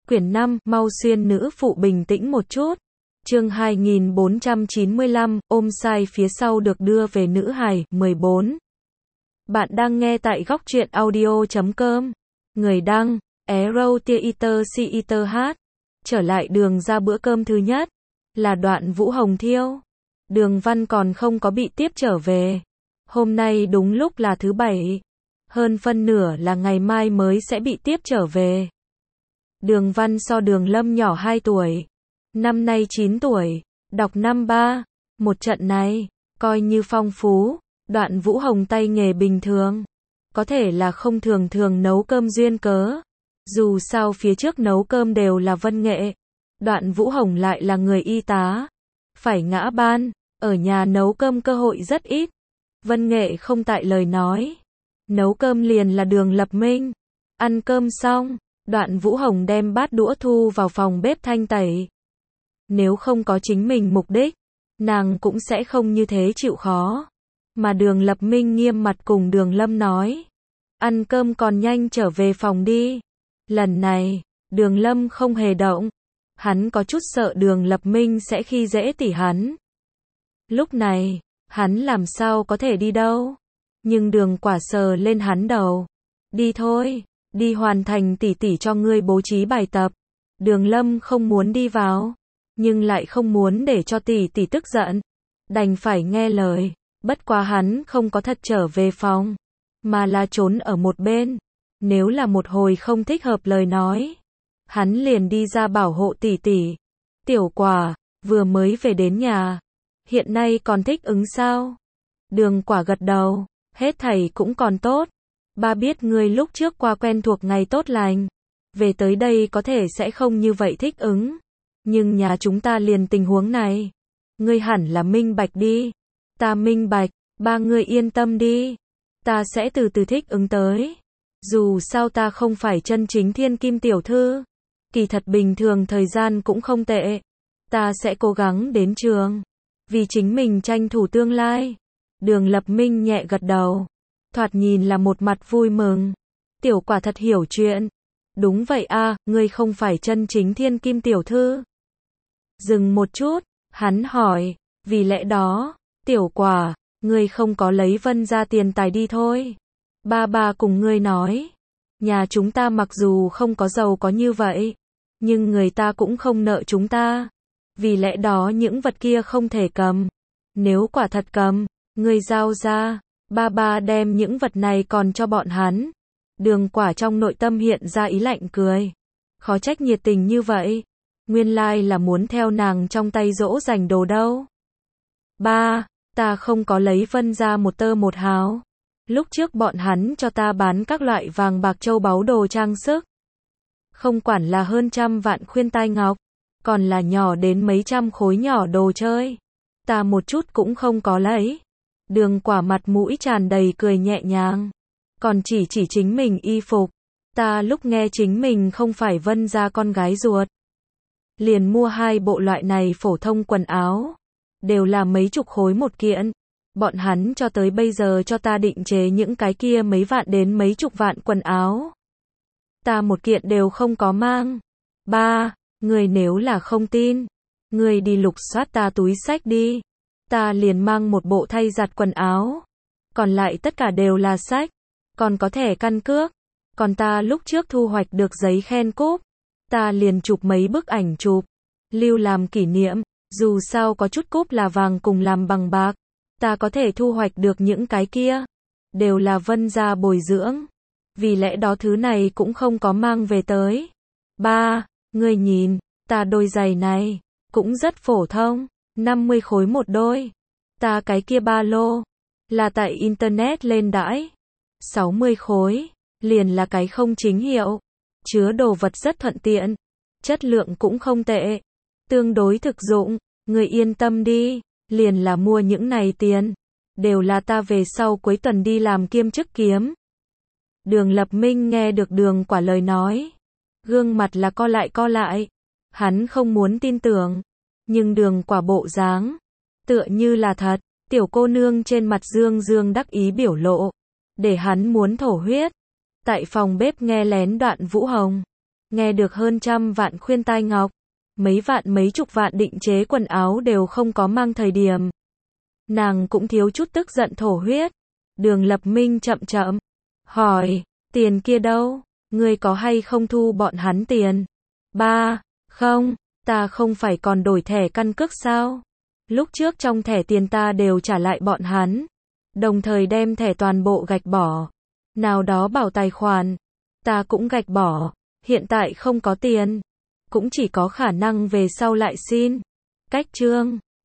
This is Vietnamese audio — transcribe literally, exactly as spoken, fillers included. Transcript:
Quyển năm, mau xuyên nữ phụ bình tĩnh một chút. Chương hai nghìn bốn trăm chín mươi lăm, ôm sai phía sau được đưa về nữ hài, mười bốn. Bạn đang nghe tại góc truyện audio chấm com. Người đăng, Arrow Theater Theater hát. Trở lại đường ra bữa cơm thứ nhất, là Đoạn Vũ Hồng Thiêu. Đường Văn còn không có bị tiếp trở về. Hôm nay đúng lúc là thứ bảy. Hơn phân nửa là ngày mai mới sẽ bị tiếp trở về. Đường Văn so Đường Lâm nhỏ hai tuổi. Năm nay chín tuổi, đọc năm ba. Một trận này, coi như phong phú. Đoạn Vũ Hồng tay nghề bình thường. Có thể là không thường thường nấu cơm duyên cớ. Dù sao phía trước nấu cơm đều là văn nghệ. Đoạn Vũ Hồng lại là người y tá. Phải ngã ban, ở nhà nấu cơm cơ hội rất ít. Văn nghệ không tại lời nói. Nấu cơm liền là Đường Lập Minh. Ăn cơm xong, Đoạn Vũ Hồng đem bát đũa thu vào phòng bếp thanh tẩy. Nếu không có chính mình mục đích, nàng cũng sẽ không như thế chịu khó. Mà Đường Lập Minh nghiêm mặt cùng Đường Lâm nói. Ăn cơm còn nhanh trở về phòng đi. Lần này, Đường Lâm không hề động. Hắn có chút sợ Đường Lập Minh sẽ khi dễ tỉ hắn. Lúc này, hắn làm sao có thể đi đâu. Nhưng Đường Quả sờ lên hắn đầu. Đi thôi, đi hoàn thành tỉ tỉ cho ngươi bố trí bài tập. Đường Lâm không muốn đi vào, nhưng lại không muốn để cho tỉ tỉ tức giận. Đành phải nghe lời, bất quá hắn không có thật trở về phòng, mà là trốn ở một bên. Nếu là một hồi không thích hợp lời nói, hắn liền đi ra bảo hộ tỉ tỉ. Tiểu Quả, vừa mới về đến nhà, hiện nay còn thích ứng sao? Đường Quả gật đầu, hết thảy cũng còn tốt. Ba biết ngươi lúc trước qua quen thuộc ngày tốt lành, về tới đây có thể sẽ không như vậy thích ứng. Nhưng nhà chúng ta liền tình huống này, ngươi hẳn là minh bạch đi. Ta minh bạch, ba ngươi yên tâm đi. Ta sẽ từ từ thích ứng tới. Dù sao ta không phải chân chính thiên kim tiểu thư. Kỳ thật bình thường thời gian cũng không tệ. Ta sẽ cố gắng đến trường, vì chính mình tranh thủ tương lai. Đường Lập Minh nhẹ gật đầu, thoạt nhìn là một mặt vui mừng. Tiểu Quả thật hiểu chuyện. Đúng vậy a, ngươi không phải chân chính thiên kim tiểu thư. Dừng một chút, hắn hỏi, vì lẽ đó, Tiểu Quả, ngươi không có lấy Vân ra tiền tài đi thôi. Ba ba cùng ngươi nói, nhà chúng ta mặc dù không có giàu có như vậy, nhưng người ta cũng không nợ chúng ta. Vì lẽ đó những vật kia không thể cầm. Nếu quả thật cầm, ngươi giao ra, ba ba đem những vật này còn cho bọn hắn. Đường Quả trong nội tâm hiện ra ý lạnh cười. Khó trách nhiệt tình như vậy. Nguyên lai là muốn theo nàng trong tay dỗ dành đồ đâu. Ba, ta không có lấy Vân ra một tơ một hào. Lúc trước bọn hắn cho ta bán các loại vàng bạc châu báu đồ trang sức. Không quản là hơn trăm vạn khuyên tai ngọc, còn là nhỏ đến mấy trăm khối nhỏ đồ chơi. Ta một chút cũng không có lấy. Đường Quả mặt mũi tràn đầy cười nhẹ nhàng. Còn chỉ chỉ chính mình y phục. Ta lúc nghe chính mình không phải Vân ra con gái ruột, liền mua hai bộ loại này phổ thông quần áo. Đều là mấy chục khối một kiện. Bọn hắn cho tới bây giờ cho ta định chế những cái kia mấy vạn đến mấy chục vạn quần áo. Ta một kiện đều không có mang. Ba, người nếu là không tin, người đi lục soát ta túi xách đi. Ta liền mang một bộ thay giặt quần áo. Còn lại tất cả đều là sách. Còn có thẻ căn cước. Còn ta lúc trước thu hoạch được giấy khen cúp. Ta liền chụp mấy bức ảnh chụp, lưu làm kỷ niệm. Dù sao có chút cúp là vàng cùng làm bằng bạc. Ta có thể thu hoạch được những cái kia. Đều là Vân ra bồi dưỡng. Vì lẽ đó thứ này cũng không có mang về tới. Ba, ngươi nhìn, ta đôi giày này, cũng rất phổ thông. năm mươi khối một đôi. Ta cái kia ba lô, là tại internet lên đãi. sáu mươi khối, liền là cái không chính hiệu. Chứa đồ vật rất thuận tiện. Chất lượng cũng không tệ. Tương đối thực dụng. Người yên tâm đi. Liền là mua những này tiền. Đều là ta về sau cuối tuần đi làm kiêm chức kiếm. Đường Lập Minh nghe được Đường Quả lời nói. Gương mặt là co lại co lại. Hắn không muốn tin tưởng. Nhưng Đường Quả bộ dáng, tựa như là thật. Tiểu cô nương trên mặt dương dương đắc ý biểu lộ. Để hắn muốn thổ huyết. Tại phòng bếp nghe lén Đoạn Vũ Hồng. Nghe được hơn trăm vạn khuyên tai ngọc, mấy vạn mấy chục vạn định chế quần áo đều không có mang thời điểm. Nàng cũng thiếu chút tức giận thổ huyết. Đường Lập Minh chậm chậm hỏi, tiền kia đâu? Ngươi có hay không thu bọn hắn tiền? Ba, không, ta không phải còn đổi thẻ căn cước sao? Lúc trước trong thẻ tiền ta đều trả lại bọn hắn, đồng thời đem thẻ toàn bộ gạch bỏ. Nào đó bảo tài khoản, ta cũng gạch bỏ, hiện tại không có tiền, cũng chỉ có khả năng về sau lại xin. Cách chương